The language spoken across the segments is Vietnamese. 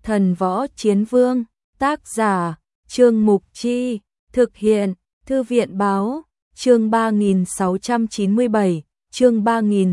Thần Võ Chiến Vương, tác giả, Trương Mục Chi, thực hiện, Thư viện Báo, chương 3697, chương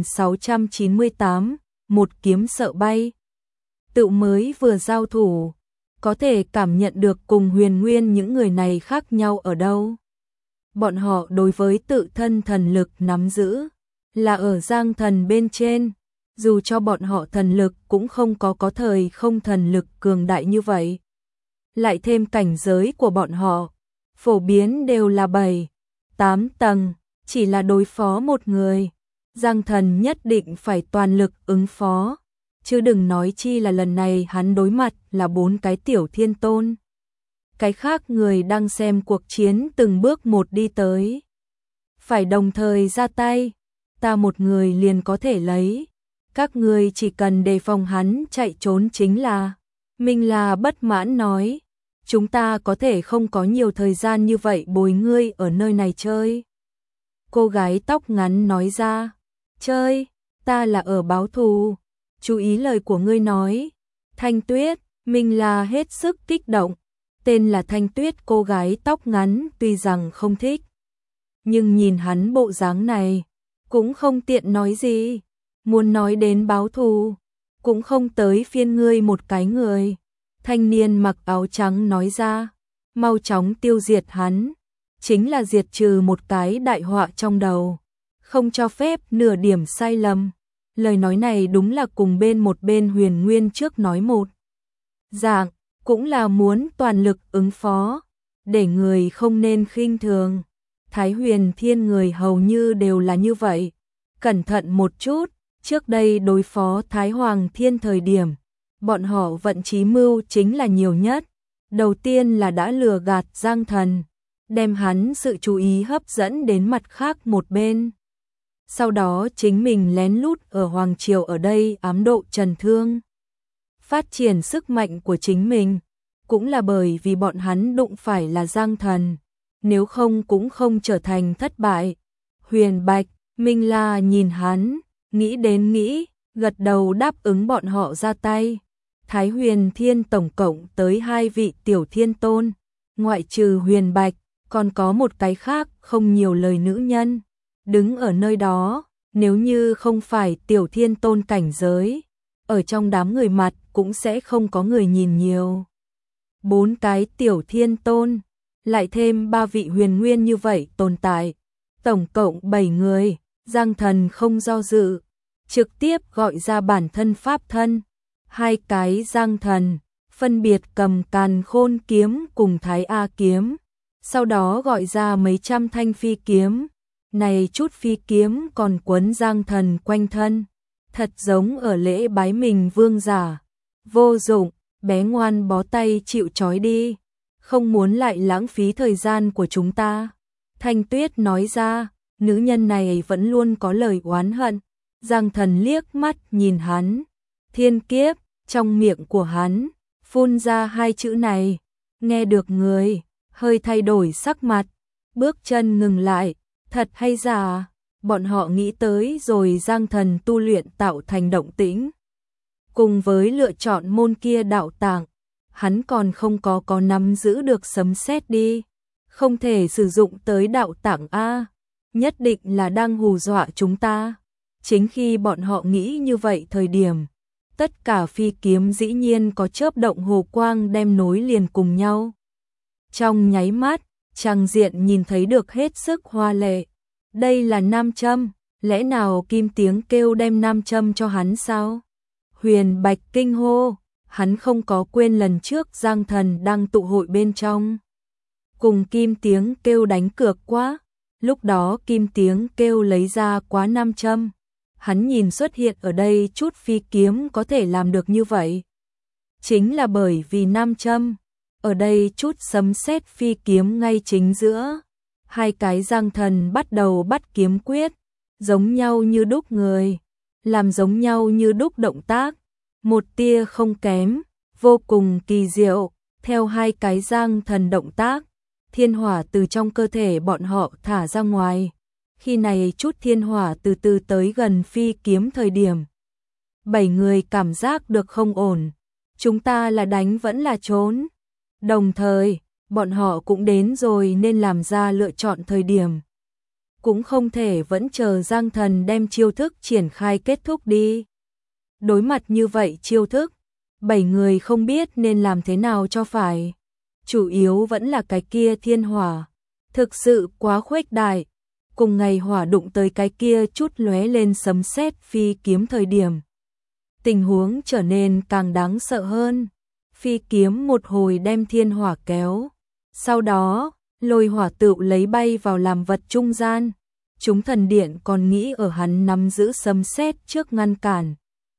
3698, một kiếm sợ bay. Tự mới vừa giao thủ, có thể cảm nhận được cùng Huyền Nguyên những người này khác nhau ở đâu. Bọn họ đối với tự thân thần lực nắm giữ, là ở Giang Thần bên trên, dù cho bọn họ thần lực cũng không có thời không thần lực cường đại như vậy. Lại thêm cảnh giới của bọn họ, phổ biến đều là 7, 8 tầng, chỉ là đối phó một người. Giang Thần nhất định phải toàn lực ứng phó, chứ đừng nói chi là lần này hắn đối mặt là 4 cái tiểu thiên tôn. Cái khác người đang xem cuộc chiến từng bước một đi tới. Phải đồng thời ra tay, ta một người liền có thể lấy. Các người chỉ cần đề phòng hắn chạy trốn chính là. Minh là bất mãn nói, chúng ta có thể không có nhiều thời gian như vậy bồi ngươi ở nơi này chơi. Cô gái tóc ngắn nói ra, chơi, ta là ở báo thù, chú ý lời của ngươi nói. Thanh Tuyết, Minh là hết sức kích động, tên là Thanh Tuyết cô gái tóc ngắn tuy rằng không thích. Nhưng nhìn hắn bộ dáng này, cũng không tiện nói gì, muốn nói đến báo thù, cũng không tới phiên ngươi một cái người. Thanh niên mặc áo trắng nói ra, mau chóng tiêu diệt hắn, chính là diệt trừ một cái đại họa trong đầu, không cho phép nửa điểm sai lầm. Lời nói này đúng là cùng một bên Huyền Nguyên trước nói một dạng, cũng là muốn toàn lực ứng phó, để người không nên khinh thường. Thái Huyền Thiên người hầu như đều là như vậy, cẩn thận một chút, trước đây đối phó Thái Hoàng Thiên thời điểm, bọn họ vận chí mưu chính là nhiều nhất. Đầu tiên là đã lừa gạt Giang Thần, đem hắn sự chú ý hấp dẫn đến mặt khác một bên. Sau đó chính mình lén lút ở Hoàng Triều ở đây ám độ Trần Thương. Phát triển sức mạnh của chính mình, cũng là bởi vì bọn hắn đụng phải là Giang Thần, nếu không cũng không trở thành thất bại. Huyền Bạch, Minh La nhìn hắn, nghĩ đến nghĩ, gật đầu đáp ứng bọn họ ra tay. Thái Huyền Thiên tổng cộng tới 2 vị tiểu thiên tôn, ngoại trừ Huyền Bạch, còn có một cái khác không nhiều lời nữ nhân, đứng ở nơi đó, nếu như không phải tiểu thiên tôn cảnh giới, ở trong đám người mặt cũng sẽ không có người nhìn nhiều. 4 cái tiểu thiên tôn, lại thêm 3 vị huyền nguyên như vậy tồn tại, tổng cộng 7 người. Giang Thần không do dự, trực tiếp gọi ra bản thân pháp thân. 2 cái Giang Thần, phân biệt cầm Càn Khôn kiếm cùng Thái A kiếm, sau đó gọi ra mấy trăm thanh phi kiếm. Này chút phi kiếm còn quấn Giang Thần quanh thân, thật giống ở lễ bái mình vương giả. Vô dụng, bé ngoan bó tay chịu trói đi, không muốn lại lãng phí thời gian của chúng ta. Thanh Tuyết nói ra, nữ nhân này vẫn luôn có lời oán hận. Giang Thần liếc mắt nhìn hắn, thiên kiếp, trong miệng của hắn, phun ra 2 chữ này, nghe được người, hơi thay đổi sắc mặt, bước chân ngừng lại, thật hay giả, bọn họ nghĩ tới rồi Giang Thần tu luyện tạo thành động tĩnh. Cùng với lựa chọn môn kia đạo tạng, hắn còn không có nắm giữ được sấm sét đi, không thể sử dụng tới đạo tạng A, nhất định là đang hù dọa chúng ta. Chính khi bọn họ nghĩ như vậy thời điểm, tất cả phi kiếm dĩ nhiên có chớp động hồ quang đem nối liền cùng nhau. Trong nháy mắt, trang diện nhìn thấy được hết sức hoa lệ. Đây là nam châm, lẽ nào Kim Tiếng kêu đem nam châm cho hắn sao? Huyền Bạch kinh hô, hắn không có quên lần trước Giang Thần đang tụ hội bên trong, cùng Kim Tiếng kêu đánh cược quá. Lúc đó Kim Tiếng kêu lấy ra quá nam châm, hắn nhìn xuất hiện ở đây chút phi kiếm có thể làm được như vậy, chính là bởi vì nam châm. Ở đây chút sấm sét phi kiếm ngay chính giữa, 2 cái Giang Thần bắt đầu bắt kiếm quyết, giống nhau như đúc người, làm giống nhau như đúc động tác, một tia không kém, vô cùng kỳ diệu. Theo 2 cái Giang Thần động tác, thiên hỏa từ trong cơ thể bọn họ thả ra ngoài. Khi này chút thiên hỏa từ từ tới gần phi kiếm thời điểm, 7 người cảm giác được không ổn, chúng ta là đánh vẫn là trốn. Đồng thời, bọn họ cũng đến rồi nên làm ra lựa chọn thời điểm. Cũng không thể vẫn chờ Giang Thần đem chiêu thức triển khai kết thúc đi. Đối mặt như vậy chiêu thức, 7 người không biết nên làm thế nào cho phải. Chủ yếu vẫn là cái kia thiên hỏa. Thực sự quá khuếch đại. Cùng ngày hỏa đụng tới cái kia chút lóe lên sấm sét phi kiếm thời điểm. Tình huống trở nên càng đáng sợ hơn. Phi kiếm một hồi đem thiên hỏa kéo. Sau đó, lôi hỏa tựu lấy bay vào làm vật trung gian. Chúng thần điện còn nghĩ ở hắn nắm giữ sấm sét trước ngăn cản.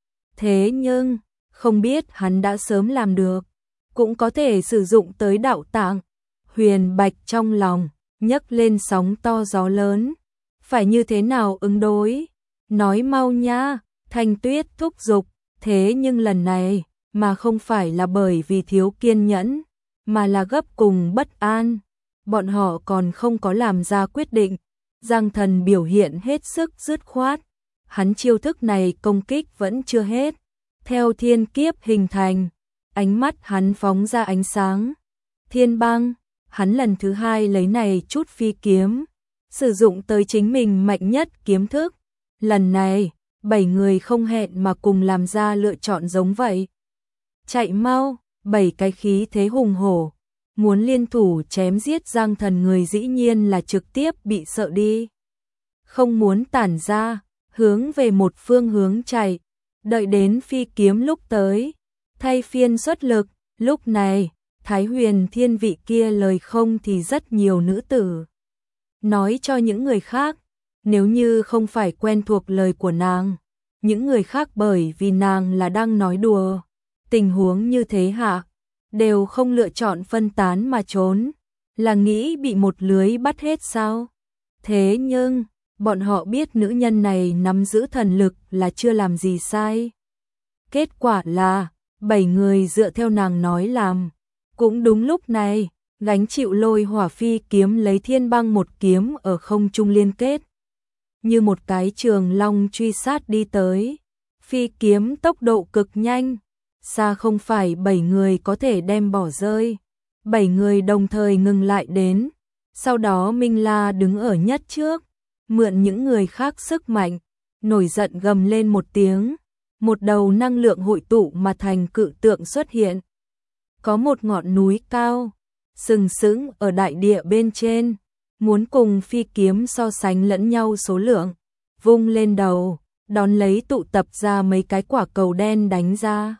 Thế nhưng, không biết hắn đã sớm làm được. Cũng có thể sử dụng tới đạo tạng. Huyền Bạch trong lòng, nhấc lên sóng to gió lớn. Phải như thế nào ứng đối? Nói mau nha, Thanh Tuyết thúc giục. Thế nhưng lần này, mà không phải là bởi vì thiếu kiên nhẫn, mà là gấp cùng bất an. Bọn họ còn không có làm ra quyết định. Giang Thần biểu hiện hết sức dứt khoát. Hắn chiêu thức này công kích vẫn chưa hết. Theo thiên kiếp hình thành, ánh mắt hắn phóng ra ánh sáng. Thiên băng, hắn lần thứ hai lấy này chút phi kiếm, sử dụng tới chính mình mạnh nhất kiếm thức. Lần này, 7 người không hẹn mà cùng làm ra lựa chọn giống vậy. Chạy mau, 7 cái khí thế hùng hổ, muốn liên thủ chém giết Giang Thần người dĩ nhiên là trực tiếp bị sợ đi. Không muốn tản ra, hướng về một phương hướng chạy, đợi đến phi kiếm lúc tới, thay phiên xuất lực. Lúc này, Thái Huyền Thiên vị kia lời không thì rất nhiều nữ tử. Nói cho những người khác, nếu như không phải quen thuộc lời của nàng, những người khác bởi vì nàng là đang nói đùa, tình huống như thế hạ, đều không lựa chọn phân tán mà trốn, là nghĩ bị một lưới bắt hết sao? Thế nhưng, bọn họ biết nữ nhân này nắm giữ thần lực là chưa làm gì sai. Kết quả là, 7 người dựa theo nàng nói làm. Cũng đúng lúc này, gánh chịu lôi hỏa phi kiếm lấy thiên băng một kiếm ở không trung liên kết. Như một cái trường long truy sát đi tới. Phi kiếm tốc độ cực nhanh, xa không phải 7 người có thể đem bỏ rơi. 7 người đồng thời ngừng lại đến. Sau đó Minh La đứng ở nhất trước, mượn những người khác sức mạnh, nổi giận gầm lên một tiếng. Một đầu năng lượng hội tụ mà thành cự tượng xuất hiện. Có một ngọn núi cao, sừng sững ở đại địa bên trên, muốn cùng phi kiếm so sánh lẫn nhau số lượng, vung lên đầu, đón lấy tụ tập ra mấy cái quả cầu đen đánh ra.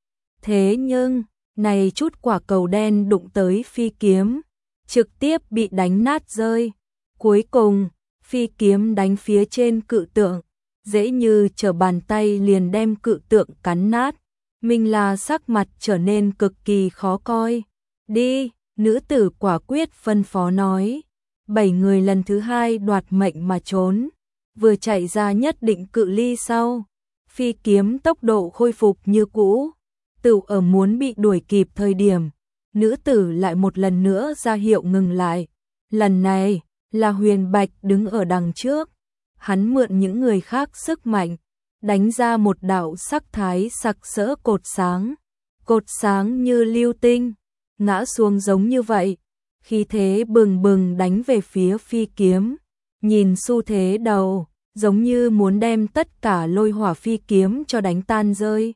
Thế nhưng, này chút quả cầu đen đụng tới phi kiếm, trực tiếp bị đánh nát rơi. Cuối cùng, phi kiếm đánh phía trên cự tượng, dễ như trở bàn tay liền đem cự tượng cắn nát. Minh La sắc mặt trở nên cực kỳ khó coi. Đi, nữ tử quả quyết phân phó nói. 7 người lần thứ hai đoạt mệnh mà trốn. Vừa chạy ra nhất định cự ly sau, phi kiếm tốc độ khôi phục như cũ. Tựu ở muốn bị đuổi kịp thời điểm, nữ tử lại một lần nữa ra hiệu ngừng lại. Lần này, là Huyền Bạch đứng ở đằng trước. Hắn mượn những người khác sức mạnh, đánh ra một đạo sắc thái sặc sỡ cột sáng. Cột sáng như lưu tinh, ngã xuống giống như vậy. Khí thế bừng bừng đánh về phía phi kiếm. Nhìn xu thế đầu, giống như muốn đem tất cả lôi hỏa phi kiếm cho đánh tan rơi.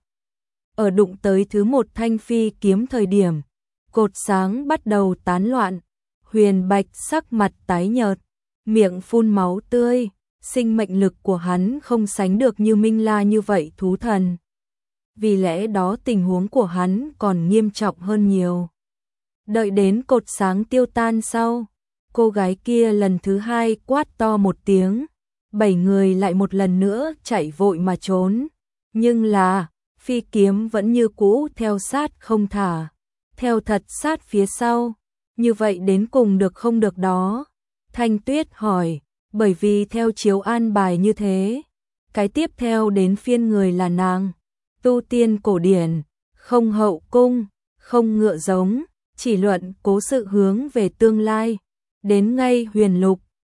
Ở đụng tới thứ một thanh phi kiếm thời điểm, cột sáng bắt đầu tán loạn. Huyền Bạch sắc mặt tái nhợt, miệng phun máu tươi. Sinh mệnh lực của hắn không sánh được như Minh La như vậy thú thần. Vì lẽ đó tình huống của hắn còn nghiêm trọng hơn nhiều. Đợi đến cột sáng tiêu tan sau, cô gái kia lần thứ hai quát to một tiếng. 7 người lại một lần nữa chạy vội mà trốn. Nhưng là, phi kiếm vẫn như cũ theo sát không thả. Theo thật sát phía sau. Như vậy đến cùng được không được đó? Thanh Tuyết hỏi. Bởi vì theo chiếu an bài như thế, cái tiếp theo đến phiên người là nàng. Tu tiên cổ điển, không hậu cung, không ngựa giống, chỉ luận cố sự hướng về tương lai. Đến ngay huyền lục,